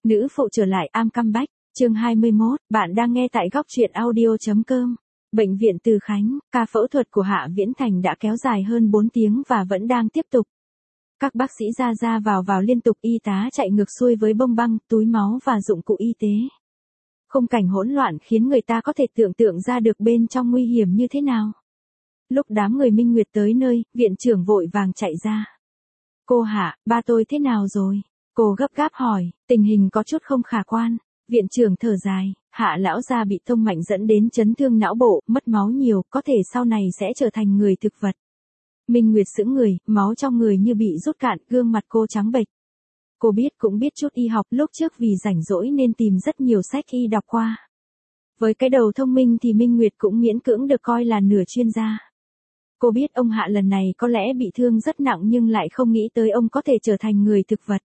Nữ phụ trở lại am comeback, chương 21, bạn đang nghe tại góc truyện audio.com. Bệnh viện Từ Khánh, ca phẫu thuật của Hạ Viễn Thành đã kéo dài hơn 4 tiếng và vẫn đang tiếp tục. Các bác sĩ ra vào liên tục, y tá chạy ngược xuôi với bông băng, túi máu và dụng cụ y tế. Khung cảnh hỗn loạn khiến người ta có thể tưởng tượng ra được bên trong nguy hiểm như thế nào. Lúc đám người Minh Nguyệt tới nơi, viện trưởng vội vàng chạy ra. Cô Hạ, ba tôi thế nào rồi? Cô gấp gáp hỏi, tình hình có chút không khả quan. Viện trưởng thở dài, Hạ lão gia bị thông mạnh dẫn đến chấn thương não bộ, mất máu nhiều, có thể sau này sẽ trở thành người thực vật. Minh Nguyệt sững người, máu trong người như bị rút cạn, gương mặt cô trắng bệch. Cô cũng biết chút y học, lúc trước vì rảnh rỗi nên tìm rất nhiều sách y đọc qua. Với cái đầu thông minh thì Minh Nguyệt cũng miễn cưỡng được coi là nửa chuyên gia. Cô biết ông Hạ lần này có lẽ bị thương rất nặng nhưng lại không nghĩ tới ông có thể trở thành người thực vật.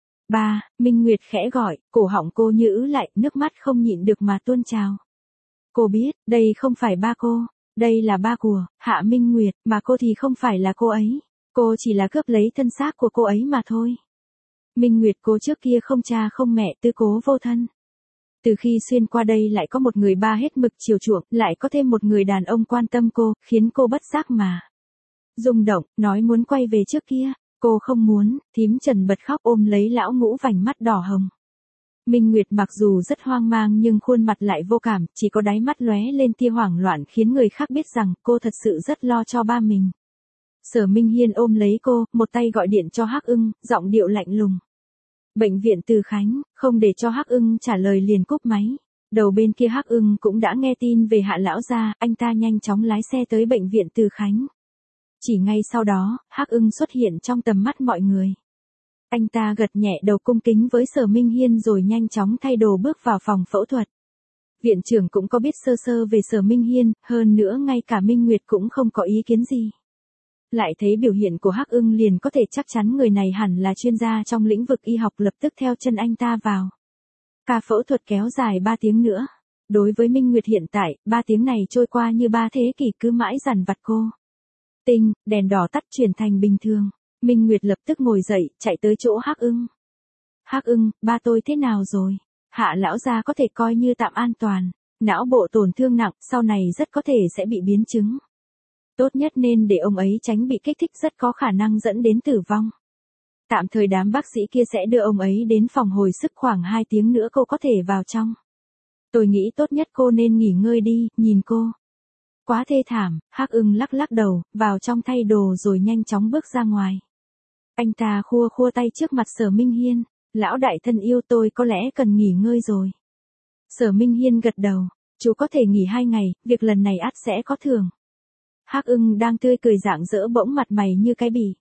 Ba, Minh Nguyệt khẽ gọi, cổ họng cô như ứ lại, nước mắt không nhịn được mà tuôn trào. Cô biết, đây không phải ba cô, đây là ba của Hạ Minh Nguyệt, mà cô thì không phải là cô ấy. Cô chỉ là cướp lấy thân xác của cô ấy mà thôi. Minh Nguyệt cô trước kia không cha không mẹ, tứ cố vô thân. Từ khi xuyên qua đây lại có một người ba hết mực chiều chuộng, lại có thêm một người đàn ông quan tâm cô, khiến cô bất giác mà rung động, nói muốn quay về trước kia. Cô không muốn, thím Trần bật khóc ôm lấy lão Ngũ vành mắt đỏ hồng. Minh Nguyệt mặc dù rất hoang mang nhưng khuôn mặt lại vô cảm, chỉ có đáy mắt lóe lên tia hoảng loạn khiến người khác biết rằng cô thật sự rất lo cho ba mình. Sở Minh Hiên ôm lấy cô, một tay gọi điện cho Hắc Ưng, giọng điệu lạnh lùng. Bệnh viện Từ Khánh, không để cho Hắc Ưng trả lời liền cúp máy. Đầu bên kia Hắc Ưng cũng đã nghe tin về Hạ lão gia, anh ta nhanh chóng lái xe tới bệnh viện Từ Khánh. Chỉ ngay sau đó, Hắc Ưng xuất hiện trong tầm mắt mọi người. Anh ta gật nhẹ đầu cung kính với Sở Minh Hiên rồi nhanh chóng thay đồ bước vào phòng phẫu thuật. Viện trưởng cũng có biết sơ sơ về Sở Minh Hiên, hơn nữa ngay cả Minh Nguyệt cũng không có ý kiến gì. Lại thấy biểu hiện của Hắc Ưng liền có thể chắc chắn người này hẳn là chuyên gia trong lĩnh vực y học, lập tức theo chân anh ta vào. Ca phẫu thuật kéo dài 3 tiếng nữa. Đối với Minh Nguyệt hiện tại, 3 tiếng này trôi qua như 3 thế kỷ, cứ mãi dằn vặt cô. Đèn đỏ tắt chuyển thành bình thường. Minh Nguyệt lập tức ngồi dậy, chạy tới chỗ Hắc Ưng. Hắc Ưng, ba tôi thế nào rồi? Hạ lão gia có thể coi như tạm an toàn. Não bộ tổn thương nặng, sau này rất có thể sẽ bị biến chứng. Tốt nhất nên để ông ấy tránh bị kích thích, rất có khả năng dẫn đến tử vong. Tạm thời đám bác sĩ kia sẽ đưa ông ấy đến phòng hồi sức, khoảng 2 tiếng nữa cô có thể vào trong. Tôi nghĩ tốt nhất cô nên nghỉ ngơi đi, nhìn cô. Quá thê thảm. Hắc Ưng lắc đầu, vào trong thay đồ rồi nhanh chóng bước ra ngoài. Anh ta khua tay trước mặt Sở Minh Hiên. Lão đại thân yêu, tôi có lẽ cần nghỉ ngơi rồi. Sở Minh Hiên gật đầu. Chú có thể nghỉ 2 ngày, việc lần này ắt sẽ có thưởng. Hắc Ưng đang tươi cười rạng rỡ bỗng mặt mày như cái bì.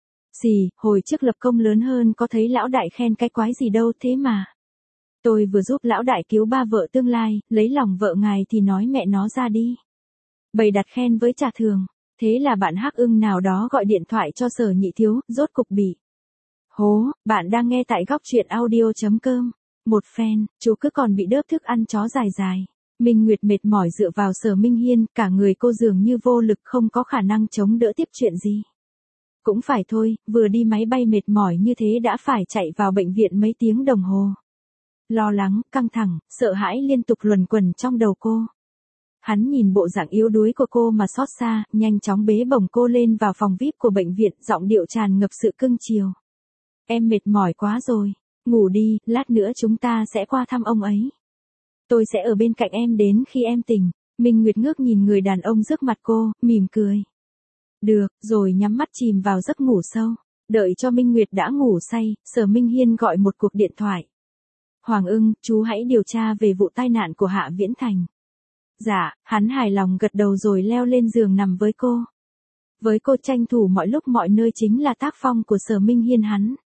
Hồi trước lập công lớn hơn có thấy lão đại khen cái quái gì đâu thế mà. Tôi vừa giúp lão đại cứu ba vợ tương lai, lấy lòng vợ ngài thì nói mẹ nó ra đi. Bày đặt khen với trả thường. Thế là bạn Hắc Ưng nào đó gọi điện thoại cho Sở nhị thiếu, rốt cục bị hố. Bạn đang nghe tại góc truyện audio.com. Một fan, chú cứ còn bị đớp thức ăn chó dài. Minh Nguyệt mệt mỏi dựa vào Sở Minh Hiên, cả người cô dường như vô lực, không có khả năng chống đỡ tiếp chuyện gì. Cũng phải thôi, vừa đi máy bay mệt mỏi như thế đã phải chạy vào bệnh viện mấy tiếng đồng hồ. Lo lắng, căng thẳng, sợ hãi liên tục luẩn quẩn trong đầu cô. Hắn nhìn bộ dạng yếu đuối của cô mà xót xa, nhanh chóng bế bổng cô lên vào phòng VIP của bệnh viện, giọng điệu tràn ngập sự cưng chiều. Em mệt mỏi quá rồi, ngủ đi, lát nữa chúng ta sẽ qua thăm ông ấy. Tôi sẽ ở bên cạnh em đến khi em tỉnh. Minh Nguyệt ngước nhìn người đàn ông trước mặt cô, mỉm cười. Được, rồi nhắm mắt chìm vào giấc ngủ sâu. Đợi cho Minh Nguyệt đã ngủ say, Sở Minh Hiên gọi một cuộc điện thoại. Hoàng Ưng, chú hãy điều tra về vụ tai nạn của Hạ Viễn Thành. Dạ, hắn hài lòng gật đầu rồi leo lên giường nằm với cô. Với cô tranh thủ mọi lúc mọi nơi chính là tác phong của Sở Minh Hiên hắn.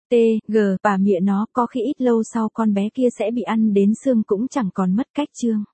Bà mịa nó, có khi ít lâu sau con bé kia sẽ bị ăn đến xương cũng chẳng còn mất cách chương.